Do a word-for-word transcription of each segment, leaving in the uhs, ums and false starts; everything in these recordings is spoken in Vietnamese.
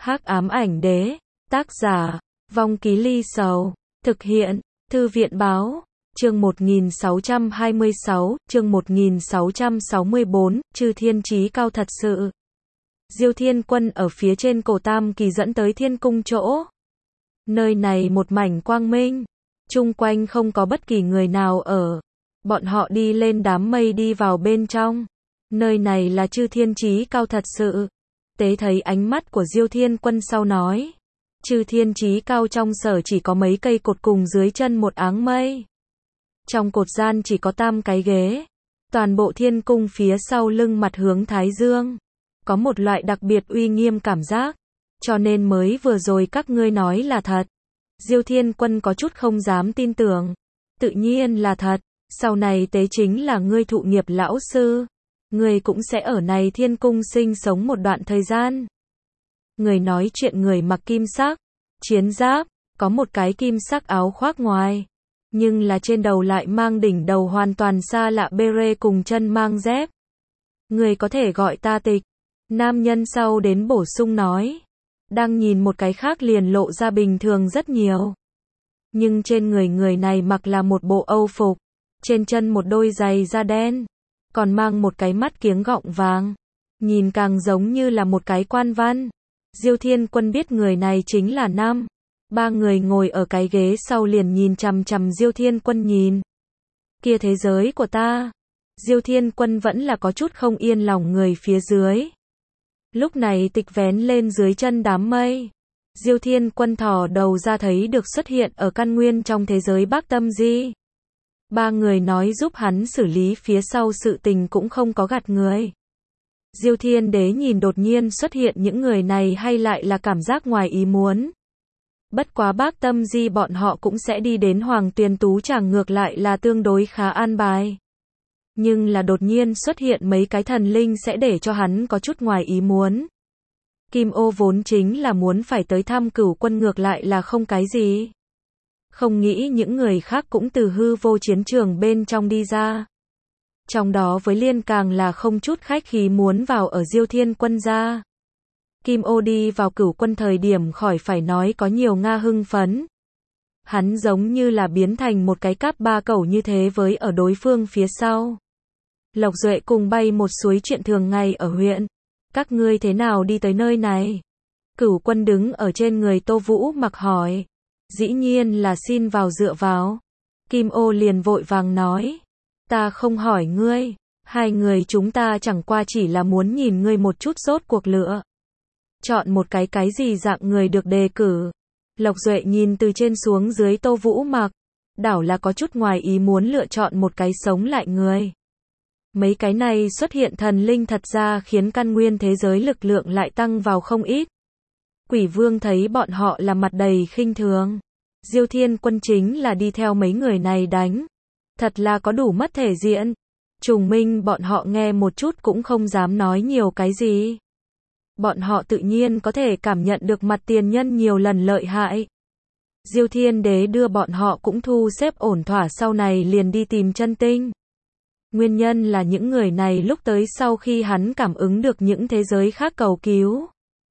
Hắc ám ảnh đế, tác giả, Vong Ký Ly Sầu, thực hiện, Thư viện báo, chương một nghìn sáu trăm hai mươi sáu, chương một nghìn sáu trăm sáu mươi tư, Chư Thiên Chí Cao thật sự. Diêu Thiên Quân ở phía trên cổ Tam Kỳ dẫn tới thiên cung chỗ. Nơi này một mảnh quang minh, chung quanh không có bất kỳ người nào ở. Bọn họ đi lên đám mây đi vào bên trong. Nơi này là Chư Thiên Chí Cao thật sự. Tế thấy ánh mắt của Diêu Thiên Quân sau nói. Chư Thiên Chí Cao trong sở chỉ có mấy cây cột cùng dưới chân một áng mây. Trong cột gian chỉ có tam cái ghế. Toàn bộ thiên cung phía sau lưng mặt hướng Thái Dương. Có một loại đặc biệt uy nghiêm cảm giác. Cho nên mới vừa rồi các ngươi nói là thật. Diêu Thiên Quân có chút không dám tin tưởng. Tự nhiên là thật. Sau này tế chính là ngươi thụ nghiệp lão sư. Ngươi cũng sẽ ở này thiên cung sinh sống một đoạn thời gian. Người nói chuyện người mặc kim sắc, chiến giáp, có một cái kim sắc áo khoác ngoài. Nhưng là trên đầu lại mang đỉnh đầu hoàn toàn xa lạ bê rê cùng chân mang dép. Người có thể gọi ta Tịch. Nam nhân sau đến bổ sung nói. Đang nhìn một cái khác liền lộ ra bình thường rất nhiều. Nhưng trên người người này mặc là một bộ âu phục. Trên chân một đôi giày da đen. Còn mang một cái mắt kiếng gọng vàng. Nhìn càng giống như là một cái quan văn. Diêu Thiên Quân biết người này chính là Nam. Ba người ngồi ở cái ghế sau liền nhìn chằm chằm Diêu Thiên Quân nhìn. Kia thế giới của ta. Diêu Thiên Quân vẫn là có chút không yên lòng người phía dưới. Lúc này Tịch vén lên dưới chân đám mây. Diêu Thiên Quân thò đầu ra thấy được xuất hiện ở căn nguyên trong thế giới Bác Tâm Di. Ba người nói giúp hắn xử lý phía sau sự tình cũng không có gạt người. Diêu Thiên Đế nhìn đột nhiên xuất hiện những người này hay lại là cảm giác ngoài ý muốn. Bất quá Bác Tâm Di bọn họ cũng sẽ đi đến Hoàng Tuyền Tú Tràng ngược lại là tương đối khá an bài. Nhưng là đột nhiên xuất hiện mấy cái thần linh sẽ để cho hắn có chút ngoài ý muốn. Kim Ô vốn chính là muốn phải tới thăm Cửu Quân ngược lại là không cái gì. Không nghĩ những người khác cũng từ hư vô chiến trường bên trong đi ra. Trong đó với Liên càng là không chút khách khí muốn vào ở Diêu Thiên Quân gia. Kim Ô đi vào Cửu Quân thời điểm khỏi phải nói có nhiều Nga hưng phấn. Hắn giống như là biến thành một cái cáp ba cẩu như thế với ở đối phương phía sau. Lộc Duệ cùng bay một suối chuyện thường ngày ở huyện. Các ngươi thế nào đi tới nơi này? Cửu Quân đứng ở trên người Tô Vũ Mặc hỏi. Dĩ nhiên là xin vào dựa vào. Kim Ô liền vội vàng nói. Ta không hỏi ngươi. Hai người chúng ta chẳng qua chỉ là muốn nhìn ngươi một chút rốt cuộc lựa. Chọn một cái cái gì dạng người được đề cử. Lộc Duệ nhìn từ trên xuống dưới Tô Vũ Mặc. Đảo là có chút ngoài ý muốn lựa chọn một cái sống lại người. Mấy cái này xuất hiện thần linh thật ra khiến căn nguyên thế giới lực lượng lại tăng vào không ít. Quỷ Vương thấy bọn họ là mặt đầy khinh thường. Diêu Thiên Quân chính là đi theo mấy người này đánh. Thật là có đủ mất thể diện. Trùng Minh bọn họ nghe một chút cũng không dám nói nhiều cái gì. Bọn họ tự nhiên có thể cảm nhận được mặt tiền nhân nhiều lần lợi hại. Diêu Thiên Đế đưa bọn họ cũng thu xếp ổn thỏa sau này liền đi tìm chân tinh. Nguyên nhân là những người này lúc tới sau khi hắn cảm ứng được những thế giới khác cầu cứu.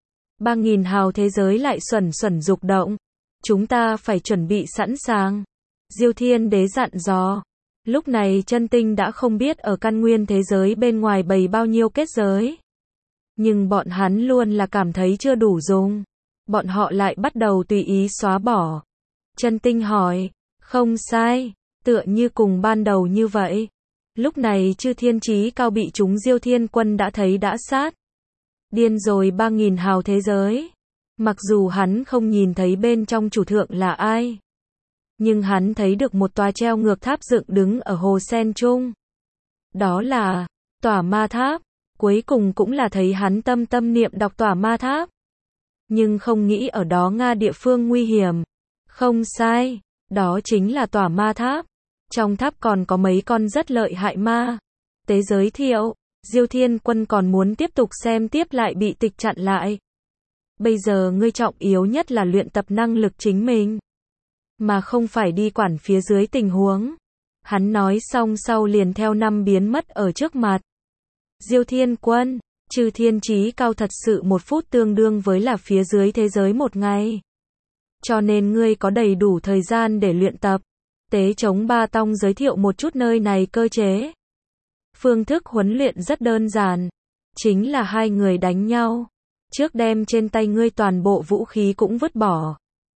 Ba nghìn hào thế giới lại xuẩn xuẩn dục động. Chúng ta phải chuẩn bị sẵn sàng. Diêu Thiên Đế dặn dò. Lúc này chân tinh đã không biết ở căn nguyên thế giới bên ngoài bày bao nhiêu kết giới. Nhưng bọn hắn luôn là cảm thấy chưa đủ dùng. Bọn họ lại bắt đầu tùy ý xóa bỏ. Chân tinh hỏi. Không sai. Tựa như cùng ban đầu như vậy. Lúc này Chư Thiên Chí Cao bị chúng Diêu Thiên Quân đã thấy đã sát. Điên rồi ba nghìn hào thế giới. Mặc dù hắn không nhìn thấy bên trong chủ thượng là ai. Nhưng hắn thấy được một tòa treo ngược tháp dựng đứng ở hồ sen trung. Đó là Tỏa Ma Tháp. Cuối cùng cũng là thấy hắn tâm tâm niệm đọc Tỏa Ma Tháp. Nhưng không nghĩ ở đó Nga địa phương nguy hiểm. Không sai. Đó chính là Tỏa Ma Tháp. Trong tháp còn có mấy con rất lợi hại ma. Tế giới thiệu. Diêu Thiên Quân còn muốn tiếp tục xem tiếp lại bị Tịch chặn lại. Bây giờ ngươi trọng yếu nhất là luyện tập năng lực chính mình. Mà không phải đi quản phía dưới tình huống. Hắn nói xong sau liền theo năm biến mất ở trước mặt. Diêu Thiên Quân, Chư thiên chí cao thật sự một phút tương đương với là phía dưới thế giới một ngày. Cho nên ngươi có đầy đủ thời gian để luyện tập. Tế chống ba tông giới thiệu một chút nơi này cơ chế. Phương thức huấn luyện rất đơn giản. Chính là hai người đánh nhau. Trước đem trên tay ngươi toàn bộ vũ khí cũng vứt bỏ.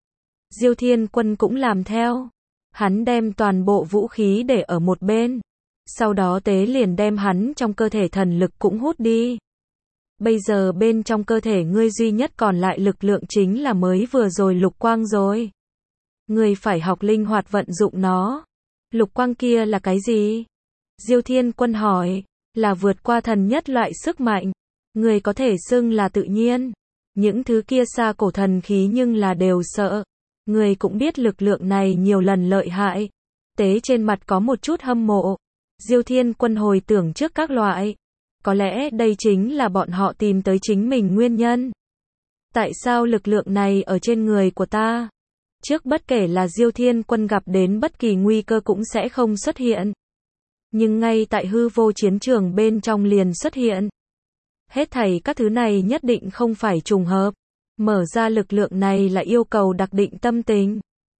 Diêu Thiên Quân cũng làm theo. Hắn đem toàn bộ vũ khí để ở một bên. Sau đó tế liền đem hắn trong cơ thể thần lực cũng hút đi. Bây giờ bên trong cơ thể ngươi duy nhất còn lại lực lượng chính là mới vừa rồi lục quang rồi. Ngươi phải học linh hoạt vận dụng nó. Lục quang kia là cái gì? Diêu Thiên Quân hỏi. Là vượt qua thần nhất loại sức mạnh. Ngươi có thể xưng là tự nhiên. Những thứ kia xa cổ thần khí nhưng là đều sợ. Ngươi cũng biết lực lượng này nhiều lần lợi hại. Tế trên mặt có một chút hâm mộ. Diêu Thiên Quân hồi tưởng trước các loại. Có lẽ đây chính là bọn họ tìm tới chính mình nguyên nhân. Tại sao lực lượng này ở trên người của ta? Trước bất kể là Diêu Thiên Quân gặp đến bất kỳ nguy cơ cũng sẽ không xuất hiện. Nhưng ngay tại hư vô chiến trường bên trong liền xuất hiện. Hết thảy các thứ này nhất định không phải trùng hợp. Mở ra lực lượng này là yêu cầu đặc định tâm tình.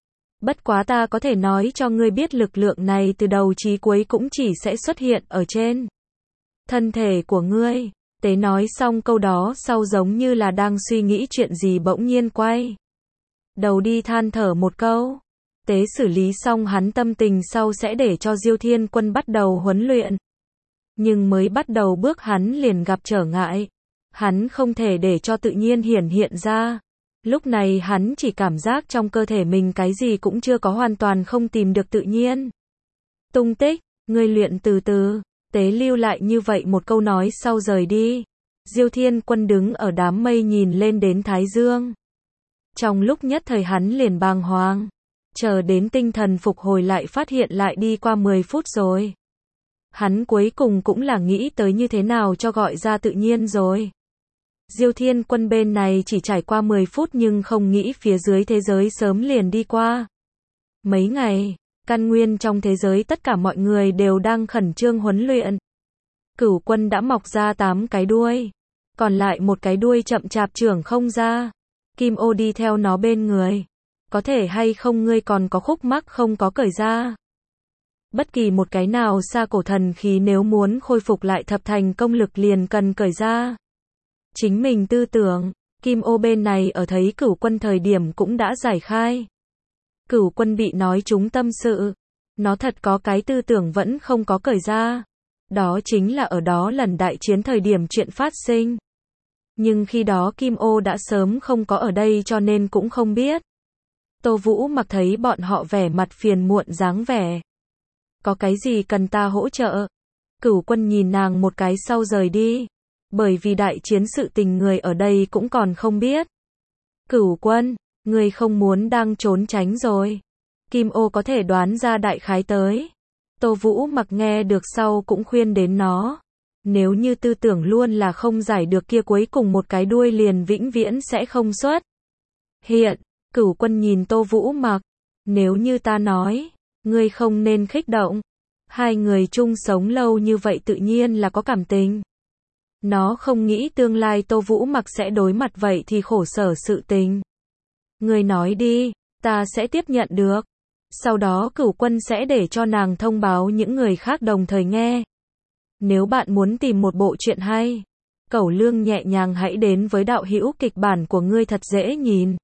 Bất quá ta có thể nói cho ngươi biết lực lượng này từ đầu chí cuối cũng chỉ sẽ xuất hiện ở trên thân thể của ngươi. Tế nói xong câu đó sau giống như là đang suy nghĩ chuyện gì bỗng nhiên quay đầu đi than thở một câu. Tế xử lý xong hắn tâm tình sau sẽ để cho Diêu Thiên Quân bắt đầu huấn luyện. Nhưng mới bắt đầu bước hắn liền gặp trở ngại. Hắn không thể để cho tự nhiên hiển hiện ra. Lúc này hắn chỉ cảm giác trong cơ thể mình cái gì cũng chưa có, hoàn toàn không tìm được tự nhiên tung tích. Ngươi luyện từ từ. Tế lưu lại như vậy một câu nói sau rời đi. Diêu Thiên Quân đứng ở đám mây nhìn lên đến Thái Dương. Trong lúc nhất thời hắn liền bàng hoàng. Chờ đến tinh thần phục hồi lại phát hiện lại đi qua mười phút rồi. Hắn cuối cùng cũng là nghĩ tới như thế nào cho gọi ra tự nhiên rồi. Diêu Thiên Quân bên này chỉ trải qua mười phút nhưng không nghĩ phía dưới thế giới sớm liền đi qua mấy ngày. Căn nguyên trong thế giới tất cả mọi người đều đang khẩn trương huấn luyện. Cửu Quân đã mọc ra tám cái đuôi. Còn lại một cái đuôi chậm chạp trưởng không ra. Kim Ô đi theo nó bên người. Có thể hay không ngươi còn có khúc mắc không có cởi ra. Bất kỳ một cái nào xa cổ thần khí nếu muốn khôi phục lại thập thành công lực liền cần cởi ra. Chính mình tư tưởng. Kim Ô bên này ở thấy Cửu Quân thời điểm cũng đã giải khai. Cửu Quân bị nói trúng tâm sự. Nó thật có cái tư tưởng vẫn không có cởi ra. Đó chính là ở đó lần đại chiến thời điểm chuyện phát sinh. Nhưng khi đó Kim Ô đã sớm không có ở đây cho nên cũng không biết. Tô Vũ Mặc thấy bọn họ vẻ mặt phiền muộn dáng vẻ. Có cái gì cần ta hỗ trợ? Cửu Quân nhìn nàng một cái sau rời đi. Bởi vì đại chiến sự tình người ở đây cũng còn không biết. Cửu Quân, ngươi không muốn đang trốn tránh rồi. Kim Ô có thể đoán ra đại khái tới. Tô Vũ Mặc nghe được sau cũng khuyên đến nó. Nếu như tư tưởng luôn là không giải được kia cuối cùng một cái đuôi liền vĩnh viễn sẽ không xuất hiện. Cửu Quân nhìn Tô Vũ Mặc. Nếu như ta nói, ngươi không nên khích động. Hai người chung sống lâu như vậy tự nhiên là có cảm tình. Nó không nghĩ tương lai Tô Vũ Mặc sẽ đối mặt vậy thì khổ sở sự tình. Ngươi nói đi, ta sẽ tiếp nhận được. Sau đó Cửu Quân sẽ để cho nàng thông báo những người khác đồng thời nghe. Nếu bạn muốn tìm một bộ truyện hay, Cẩu Lương nhẹ nhàng hãy đến với đạo hữu kịch bản của ngươi thật dễ nhìn.